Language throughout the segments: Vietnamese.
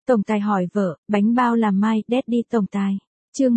Tổng tài hỏi vợ, bánh bao làm mai, Daddy tổng tài. Chương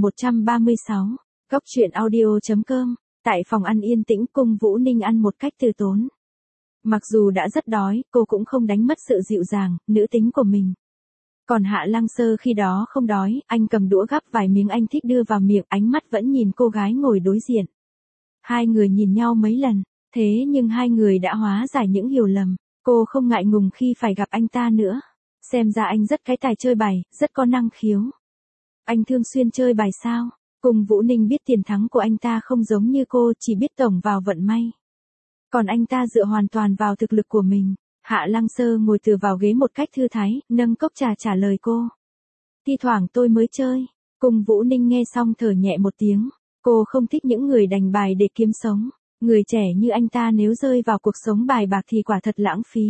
1136. Góc truyện audio.com. Tại phòng ăn yên tĩnh, Cung Vũ Ninh ăn một cách từ tốn. Mặc dù đã rất đói, cô cũng không đánh mất sự dịu dàng, nữ tính của mình. Còn Hạ Lăng Sơ khi đó không đói, anh cầm đũa gắp vài miếng anh thích đưa vào miệng, ánh mắt vẫn nhìn cô gái ngồi đối diện. Hai người nhìn nhau mấy lần, thế nhưng hai người đã hóa giải những hiểu lầm. Cô không ngại ngùng khi phải gặp anh ta nữa. Xem ra anh rất cái tài chơi bài, rất có năng khiếu. Anh thường xuyên chơi bài sao? Cung Vũ Ninh biết tiền thắng của anh ta không giống như cô, chỉ biết tổng vào vận may. Còn anh ta dựa hoàn toàn vào thực lực của mình. Hạ Lăng Sơ ngồi tựa vào ghế một cách thư thái, nâng cốc trà trả lời cô. Thi thoảng tôi mới chơi. Cung Vũ Ninh nghe xong thở nhẹ một tiếng. Cô không thích những người đánh bài để kiếm sống. Người trẻ như anh ta nếu rơi vào cuộc sống bài bạc thì quả thật lãng phí.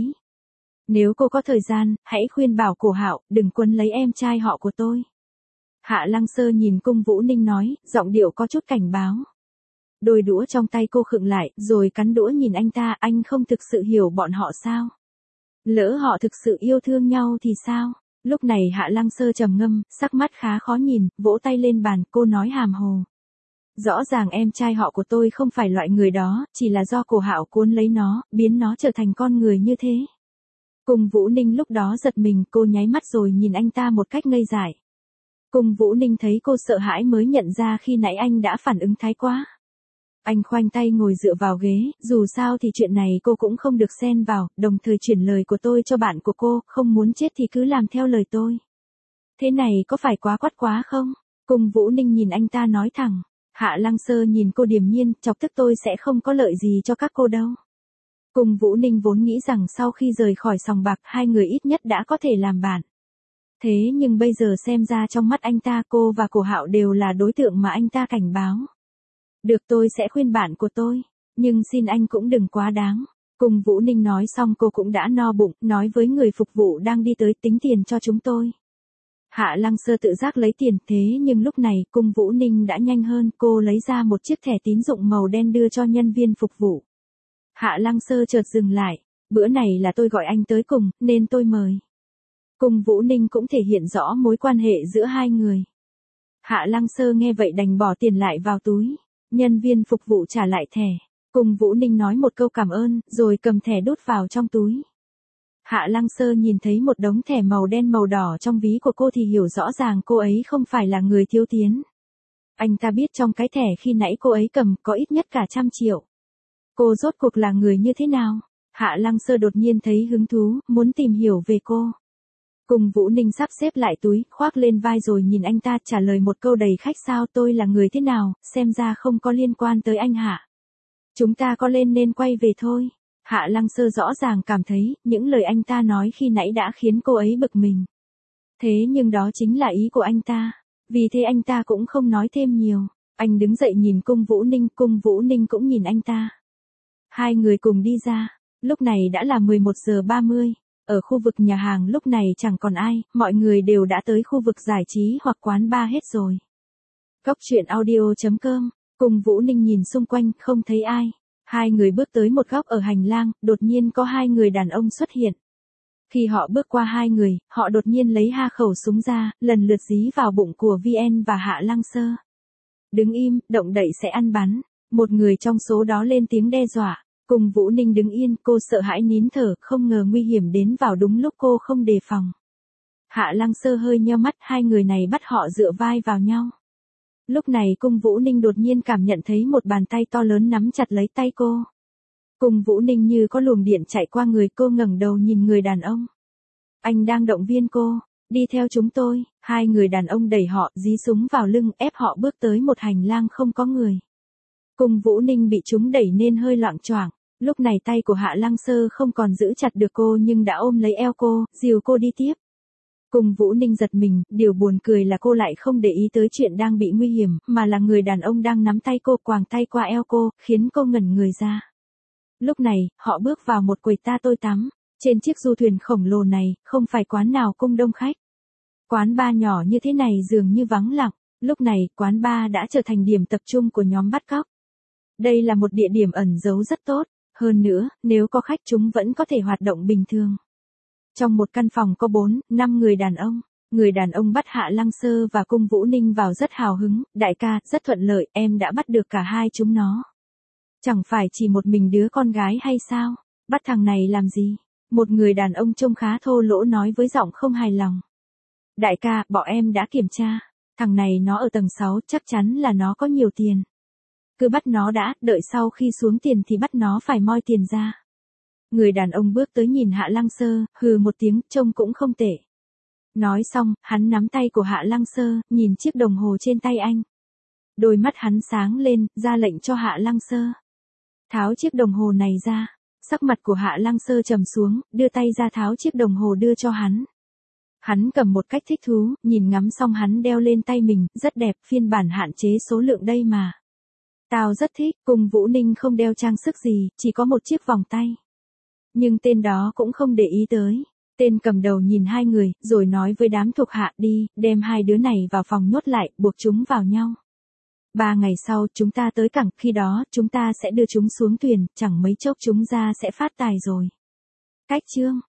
Nếu cô có thời gian, hãy khuyên bảo Cổ Hạo, đừng quấn lấy em trai họ của tôi. Hạ Lăng Sơ nhìn Cung Vũ Ninh nói, giọng điệu có chút cảnh báo. Đôi đũa trong tay cô khựng lại, rồi cắn đũa nhìn anh ta, anh không thực sự hiểu bọn họ sao? Lỡ họ thực sự yêu thương nhau thì sao? Lúc này Hạ Lăng Sơ trầm ngâm, sắc mắt khá khó nhìn, vỗ tay lên bàn, cô nói hàm hồ. Rõ ràng em trai họ của tôi không phải loại người đó, chỉ là do Cổ Hạo cuốn lấy nó, biến nó trở thành con người như thế. Cung Vũ Ninh lúc đó giật mình, cô nháy mắt rồi nhìn anh ta một cách ngây dại. Cung Vũ Ninh thấy cô sợ hãi mới nhận ra khi nãy anh đã phản ứng thái quá. Anh khoanh tay ngồi dựa vào ghế, dù sao thì chuyện này cô cũng không được xen vào, đồng thời chuyển lời của tôi cho bạn của cô, không muốn chết thì cứ làm theo lời tôi. Thế này có phải quá quát quá không? Cung Vũ Ninh nhìn anh ta nói thẳng. Hạ Lăng Sơ nhìn cô điềm nhiên, chọc tức tôi sẽ không có lợi gì cho các cô đâu. Cung Vũ Ninh vốn nghĩ rằng sau khi rời khỏi sòng bạc hai người ít nhất đã có thể làm bạn. Thế nhưng bây giờ xem ra trong mắt anh ta cô và Cổ Hạo đều là đối tượng mà anh ta cảnh báo. Được, tôi sẽ khuyên bạn của tôi, nhưng xin anh cũng đừng quá đáng. Cung Vũ Ninh nói xong cô cũng đã no bụng, nói với người phục vụ đang đi tới, tính tiền cho chúng tôi. Hạ Lăng Sơ tự giác lấy tiền, thế nhưng lúc này Cung Vũ Ninh đã nhanh hơn, cô lấy ra một chiếc thẻ tín dụng màu đen đưa cho nhân viên phục vụ. Hạ Lăng Sơ chợt dừng lại, bữa này là tôi gọi anh tới cùng, nên tôi mời. Cung Vũ Ninh cũng thể hiện rõ mối quan hệ giữa hai người. Hạ Lăng Sơ nghe vậy đành bỏ tiền lại vào túi. Nhân viên phục vụ trả lại thẻ. Cung Vũ Ninh nói một câu cảm ơn, rồi cầm thẻ đút vào trong túi. Hạ Lăng Sơ nhìn thấy một đống thẻ màu đen màu đỏ trong ví của cô thì hiểu rõ ràng cô ấy không phải là người thiếu tiền. Anh ta biết trong cái thẻ khi nãy cô ấy cầm có ít nhất cả 100 triệu. Cô rốt cuộc là người như thế nào? Hạ Lăng Sơ đột nhiên thấy hứng thú, muốn tìm hiểu về cô. Cung Vũ Ninh sắp xếp lại túi, khoác lên vai rồi nhìn anh ta trả lời một câu đầy khách sáo, tôi là người thế nào, xem ra không có liên quan tới anh Hạ. Chúng ta có lên nên quay về thôi. Hạ Lăng Sơ rõ ràng cảm thấy, những lời anh ta nói khi nãy đã khiến cô ấy bực mình. Thế nhưng đó chính là ý của anh ta. Vì thế anh ta cũng không nói thêm nhiều. Anh đứng dậy nhìn Cung Vũ Ninh cũng nhìn anh ta. Hai người cùng đi ra. Lúc này đã là 11 giờ 30. Ở khu vực nhà hàng lúc này chẳng còn ai, mọi người đều đã tới khu vực giải trí hoặc quán bar hết rồi. Góc truyện audio.com. Cung Vũ Ninh nhìn xung quanh, không thấy ai. Hai người bước tới một góc ở hành lang, đột nhiên có hai người đàn ông xuất hiện. Khi họ bước qua hai người, họ đột nhiên lấy ha khẩu súng ra, lần lượt dí vào bụng của VN và Hạ Lăng Sơ. Đứng im, động đậy sẽ ăn bắn. Một người trong số đó lên tiếng đe dọa. Cung Vũ Ninh đứng yên, cô sợ hãi nín thở, không ngờ nguy hiểm đến vào đúng lúc cô không đề phòng. Hạ Lăng Sơ hơi nheo mắt, hai người này bắt họ dựa vai vào nhau. Lúc này Cung Vũ Ninh đột nhiên cảm nhận thấy một bàn tay to lớn nắm chặt lấy tay cô. Cung Vũ Ninh như có luồng điện chạy qua người cô, ngẩng đầu nhìn người đàn ông. Anh đang động viên cô, đi theo chúng tôi. Hai người đàn ông đẩy họ, dí súng vào lưng, ép họ bước tới một hành lang không có người. Cung Vũ Ninh bị chúng đẩy nên hơi loạng choạng. Lúc này tay của Hạ Lăng Sơ không còn giữ chặt được cô nhưng đã ôm lấy eo cô, dìu cô đi tiếp. Cung Vũ Ninh giật mình, điều buồn cười là cô lại không để ý tới chuyện đang bị nguy hiểm, mà là người đàn ông đang nắm tay cô, quàng tay qua eo cô, khiến cô ngẩn người ra. Lúc này, họ bước vào một quầy ta tôi tắm. Trên chiếc du thuyền khổng lồ này, không phải quán nào cũng đông khách. Quán bar nhỏ như thế này dường như vắng lặng. Lúc này, quán bar đã trở thành điểm tập trung của nhóm bắt cóc. Đây là một địa điểm ẩn giấu rất tốt. Hơn nữa, nếu có khách chúng vẫn có thể hoạt động bình thường. Trong một căn phòng có 4-5 người đàn ông. Người đàn ông bắt Hạ Lăng Sơ và Cung Vũ Ninh vào rất hào hứng, đại ca, rất thuận lợi, em đã bắt được cả hai chúng nó. Chẳng phải chỉ một mình đứa con gái hay sao? Bắt thằng này làm gì? Một người đàn ông trông khá thô lỗ nói với giọng không hài lòng. Đại ca, bọn em đã kiểm tra. Thằng này nó ở tầng 6, chắc chắn là nó có nhiều tiền. Cứ bắt nó đã, đợi sau khi xuống tiền thì bắt nó phải moi tiền ra. Người đàn ông bước tới nhìn Hạ Lăng Sơ, hừ một tiếng, trông cũng không tệ. Nói xong, hắn nắm tay của Hạ Lăng Sơ, nhìn chiếc đồng hồ trên tay anh. Đôi mắt hắn sáng lên, ra lệnh cho Hạ Lăng Sơ. Tháo chiếc đồng hồ này ra. Sắc mặt của Hạ Lăng Sơ trầm xuống, đưa tay ra tháo chiếc đồng hồ đưa cho hắn. Hắn cầm một cách thích thú, nhìn ngắm xong hắn đeo lên tay mình, rất đẹp, phiên bản hạn chế số lượng đây mà. Tao rất thích, Cung Vũ Ninh không đeo trang sức gì, chỉ có một chiếc vòng tay. Nhưng tên đó cũng không để ý tới. Tên cầm đầu nhìn hai người, rồi nói với đám thuộc hạ đi, đem hai đứa này vào phòng nhốt lại, buộc chúng vào nhau. 3 ngày sau, chúng ta tới cảng, khi đó, chúng ta sẽ đưa chúng xuống thuyền, chẳng mấy chốc chúng ra sẽ phát tài rồi. Cách chương